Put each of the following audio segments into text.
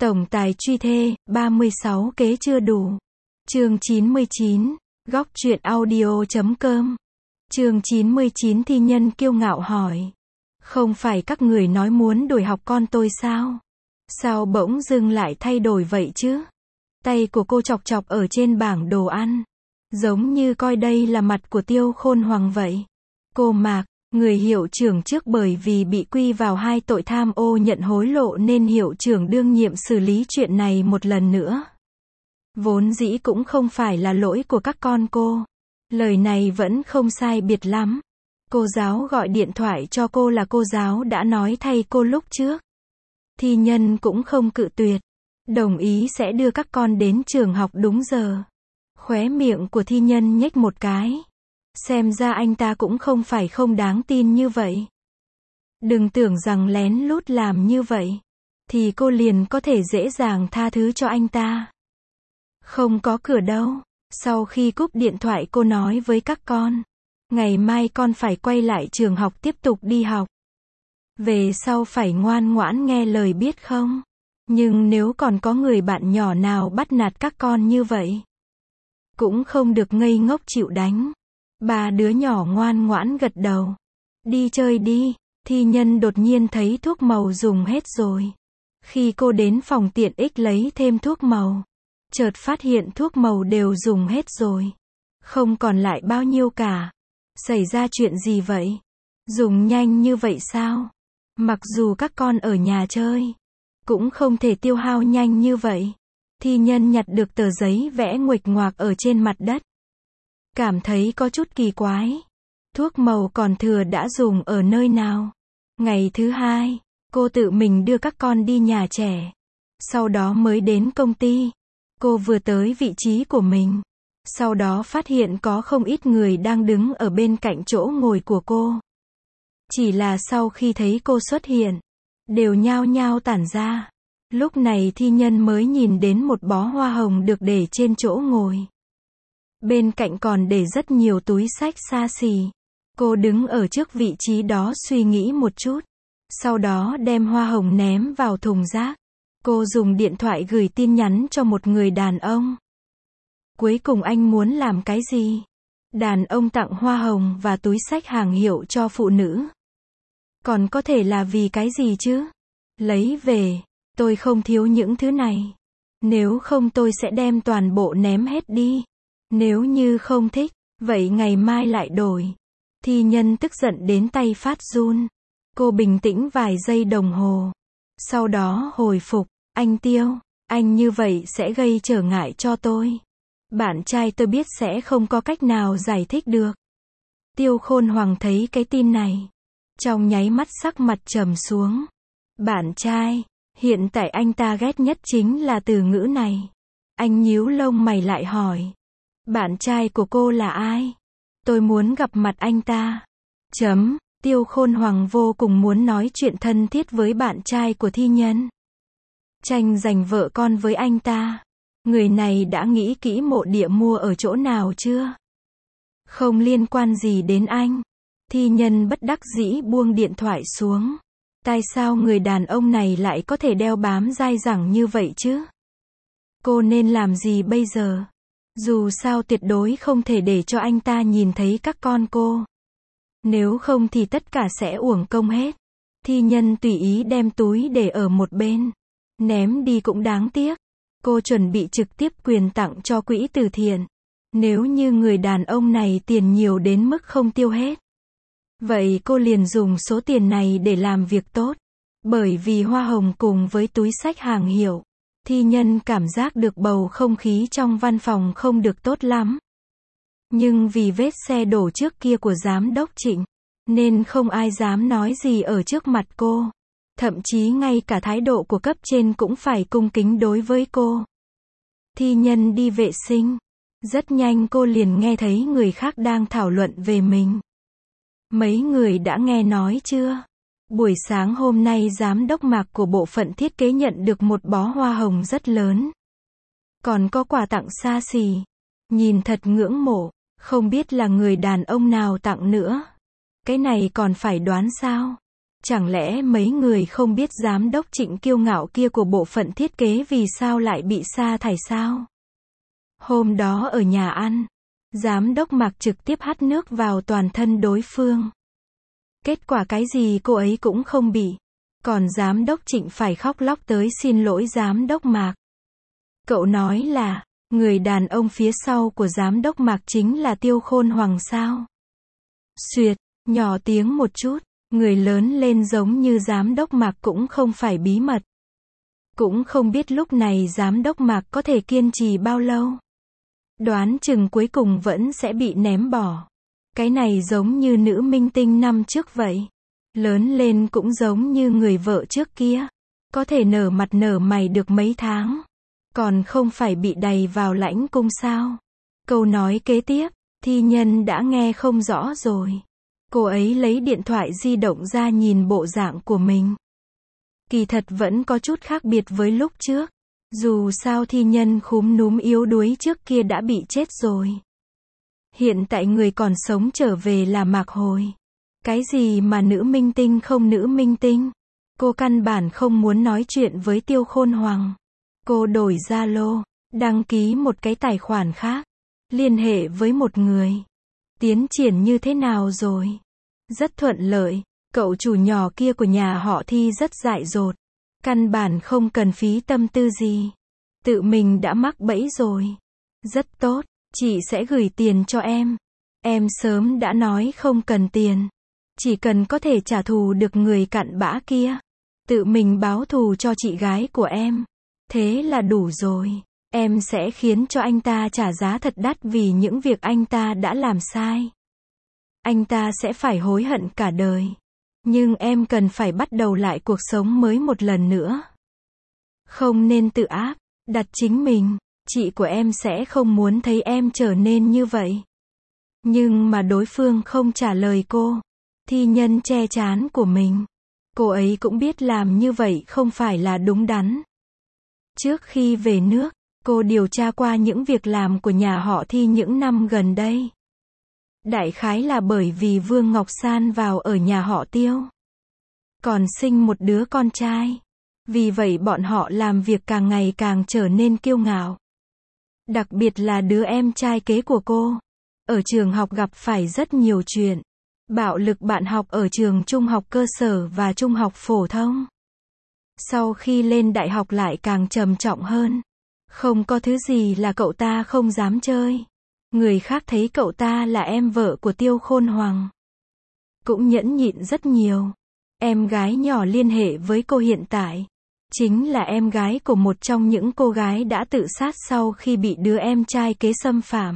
Tổng tài truy thê, 36 kế chưa đủ. Chương 99, góc truyện audio.com. Chương 99 thi nhân kiêu ngạo hỏi. Không phải các người nói muốn đổi học con tôi sao? Sao bỗng dưng lại thay đổi vậy chứ? Tay của cô chọc chọc ở trên bảng đồ ăn. Giống như coi đây là mặt của Tiêu Khôn Hoàng vậy. Cô Mạc, người hiệu trưởng trước bởi vì bị quy vào 2 tội tham ô nhận hối lộ nên hiệu trưởng đương nhiệm xử lý chuyện này một lần nữa. Vốn dĩ cũng không phải là lỗi của các con cô. Lời này vẫn không sai biệt lắm. Cô giáo gọi điện thoại cho cô là cô giáo đã nói thay cô lúc trước. Thi nhân cũng không cự tuyệt. Đồng ý sẽ đưa các con đến trường học đúng giờ. Khóe miệng của thi nhân nhếch một cái. Xem ra anh ta cũng không phải không đáng tin như vậy. Đừng tưởng rằng lén lút làm như vậy thì cô liền có thể dễ dàng tha thứ cho anh ta. Không có cửa đâu. Sau khi cúp điện thoại cô nói với các con. Ngày mai con phải quay lại trường học tiếp tục đi học. Về sau phải ngoan ngoãn nghe lời biết không? Nhưng nếu còn có người bạn nhỏ nào bắt nạt các con như vậy, cũng không được ngây ngốc chịu đánh. 3 đứa nhỏ ngoan ngoãn gật đầu. Đi chơi đi. Thi nhân đột nhiên thấy thuốc màu dùng hết rồi. Khi cô đến phòng tiện ích lấy thêm thuốc màu, chợt phát hiện thuốc màu đều dùng hết rồi. Không còn lại bao nhiêu cả. Xảy ra chuyện gì vậy? Dùng nhanh như vậy sao? Mặc dù các con ở nhà chơi, cũng không thể tiêu hao nhanh như vậy. Thi nhân nhặt được tờ giấy vẽ nguệch ngoạc ở trên mặt đất. Cảm thấy có chút kỳ quái. Thuốc màu còn thừa đã dùng ở nơi nào? Ngày thứ 2, cô tự mình đưa các con đi nhà trẻ. Sau đó mới đến công ty. Cô vừa tới vị trí của mình. Sau đó phát hiện có không ít người đang đứng ở bên cạnh chỗ ngồi của cô. Chỉ là sau khi thấy cô xuất hiện, đều nhao nhao tản ra. Lúc này thi nhân mới nhìn đến một bó hoa hồng được để trên chỗ ngồi. Bên cạnh còn để rất nhiều túi xách xa xỉ. Cô đứng ở trước vị trí đó suy nghĩ một chút. Sau đó đem hoa hồng ném vào thùng rác. Cô dùng điện thoại gửi tin nhắn cho một người đàn ông. Cuối cùng anh muốn làm cái gì? Đàn ông tặng hoa hồng và túi xách hàng hiệu cho phụ nữ. Còn có thể là vì cái gì chứ? Lấy về. Tôi không thiếu những thứ này. Nếu không tôi sẽ đem toàn bộ ném hết đi. Nếu như không thích, vậy ngày mai lại đổi. Thi nhân tức giận đến tay phát run. Cô bình tĩnh vài giây đồng hồ. Sau đó hồi phục. Anh Tiêu, anh như vậy sẽ gây trở ngại cho tôi. Bạn trai tôi biết sẽ không có cách nào giải thích được. Tiêu Khôn Hoàng thấy cái tin này. Trong nháy mắt sắc mặt trầm xuống. Bạn trai, hiện tại anh ta ghét nhất chính là từ ngữ này. Anh nhíu lông mày lại hỏi. Bạn trai của cô là ai? Tôi muốn gặp mặt anh ta. Tiêu Khôn Hoàng vô cùng muốn nói chuyện thân thiết với bạn trai của thi nhân. Tranh giành vợ con với anh ta. Người này đã nghĩ kỹ mộ địa mua ở chỗ nào chưa? Không liên quan gì đến anh. Thi nhân bất đắc dĩ buông điện thoại xuống. Tại sao người đàn ông này lại có thể đeo bám dai dẳng như vậy chứ? Cô nên làm gì bây giờ? Dù sao tuyệt đối không thể để cho anh ta nhìn thấy các con cô. Nếu không thì tất cả sẽ uổng công hết. Thi nhân tùy ý đem túi để ở một bên. Ném đi cũng đáng tiếc. Cô chuẩn bị trực tiếp quyền tặng cho quỹ từ thiện. Nếu như người đàn ông này tiền nhiều đến mức không tiêu hết, vậy cô liền dùng số tiền này để làm việc tốt. Bởi vì hoa hồng cùng với túi xách hàng hiệu, thi nhân cảm giác được bầu không khí trong văn phòng không được tốt lắm. Nhưng vì vết xe đổ trước kia của giám đốc Trịnh, nên không ai dám nói gì ở trước mặt cô. Thậm chí ngay cả thái độ của cấp trên cũng phải cung kính đối với cô. Thi nhân đi vệ sinh. Rất nhanh cô liền nghe thấy người khác đang thảo luận về mình. Mấy người đã nghe nói chưa? Buổi sáng hôm nay giám đốc Mạc của bộ phận thiết kế nhận được một bó hoa hồng rất lớn. Còn có quà tặng xa xỉ. Nhìn thật ngưỡng mộ. Không biết là người đàn ông nào tặng nữa. Cái này còn phải đoán sao? Chẳng lẽ mấy người không biết giám đốc Trịnh kiêu ngạo kia của bộ phận thiết kế vì sao lại bị sa thải sao? Hôm đó ở nhà ăn, giám đốc Mạc trực tiếp hắt nước vào toàn thân đối phương. Kết quả cái gì cô ấy cũng không bị. Còn giám đốc Trịnh phải khóc lóc tới xin lỗi giám đốc Mạc. Cậu nói là, người đàn ông phía sau của giám đốc Mạc chính là Tiêu Khôn Hoàng sao? Xuyệt, nhỏ tiếng một chút, người lớn lên giống như giám đốc Mạc cũng không phải bí mật. Cũng không biết lúc này giám đốc Mạc có thể kiên trì bao lâu. Đoán chừng cuối cùng vẫn sẽ bị ném bỏ. Cái này giống như nữ minh tinh năm trước vậy. Lớn lên cũng giống như người vợ trước kia. Có thể nở mặt nở mày được mấy tháng. Còn không phải bị đày vào lãnh cung sao? Câu nói kế tiếp, thi nhân đã nghe không rõ rồi. Cô ấy lấy điện thoại di động ra nhìn bộ dạng của mình. Kỳ thật vẫn có chút khác biệt với lúc trước. Dù sao thi nhân khúm núm yếu đuối trước kia đã bị chết rồi. Hiện tại người còn sống trở về là Mạc Hồi. Cái gì mà nữ minh tinh không nữ minh tinh? Cô căn bản không muốn nói chuyện với Tiêu Khôn Hoàng. Cô đổi Zalo, đăng ký một cái tài khoản khác, liên hệ với một người. Tiến triển như thế nào rồi? Rất thuận lợi, cậu chủ nhỏ kia của nhà họ Thi rất dại dột. Căn bản không cần phí tâm tư gì. Tự mình đã mắc bẫy rồi. Rất tốt, chị sẽ gửi tiền cho em. Em sớm đã nói không cần tiền. Chỉ cần có thể trả thù được người cặn bã kia. Tự mình báo thù cho chị gái của em. Thế là đủ rồi. Em sẽ khiến cho anh ta trả giá thật đắt vì những việc anh ta đã làm sai. Anh ta sẽ phải hối hận cả đời. Nhưng em cần phải bắt đầu lại cuộc sống mới một lần nữa. Không nên tự áp đặt chính mình. Chị của em sẽ không muốn thấy em trở nên như vậy. Nhưng mà đối phương không trả lời cô. Thi nhân che trán của mình. Cô ấy cũng biết làm như vậy không phải là đúng đắn. Trước khi về nước, cô điều tra qua những việc làm của nhà họ Thi những năm gần đây. Đại khái là bởi vì Vương Ngọc San vào ở nhà họ Tiêu. Còn sinh một đứa con trai. Vì vậy bọn họ làm việc càng ngày càng trở nên kiêu ngạo. Đặc biệt là đứa em trai kế của cô. Ở trường học gặp phải rất nhiều chuyện. Bạo lực bạn học ở trường trung học cơ sở và trung học phổ thông. Sau khi lên đại học lại càng trầm trọng hơn. Không có thứ gì là cậu ta không dám chơi. Người khác thấy cậu ta là em vợ của Tiêu Khôn Hoàng. Cũng nhẫn nhịn rất nhiều. Em gái nhỏ liên hệ với cô hiện tại. Chính là em gái của một trong những cô gái đã tự sát sau khi bị đứa em trai kế xâm phạm.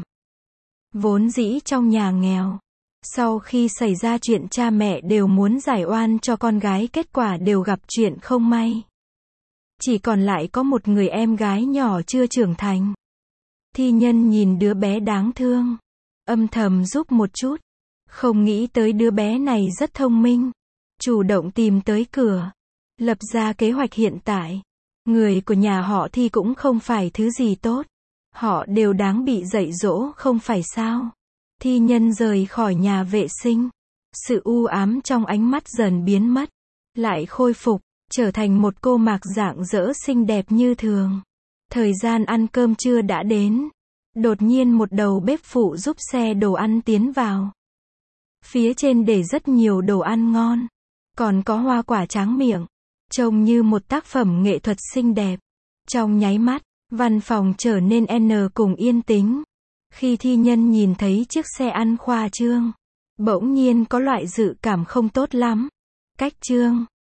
Vốn dĩ trong nhà nghèo. Sau khi xảy ra chuyện cha mẹ đều muốn giải oan cho con gái, kết quả đều gặp chuyện không may. Chỉ còn lại có một người em gái nhỏ chưa trưởng thành. Thi nhân nhìn đứa bé đáng thương. Âm thầm giúp một chút. Không nghĩ tới đứa bé này rất thông minh. Chủ động tìm tới cửa. Lập ra kế hoạch hiện tại. Người của nhà họ Thi cũng không phải thứ gì tốt. Họ đều đáng bị dạy dỗ không phải sao. Thi nhân rời khỏi nhà vệ sinh. Sự u ám trong ánh mắt dần biến mất. Lại khôi phục, trở thành một cô Mạc rạng rỡ xinh đẹp như thường. Thời gian ăn cơm trưa đã đến. Đột nhiên một đầu bếp phụ giúp xe đồ ăn tiến vào. Phía trên để rất nhiều đồ ăn ngon. Còn có hoa quả tráng miệng. Trông như một tác phẩm nghệ thuật xinh đẹp. Trong nháy mắt, văn phòng trở nên cùng yên tĩnh. Khi thi nhân nhìn thấy chiếc xe ăn khoa trương, bỗng nhiên có loại dự cảm không tốt lắm. Cách trương,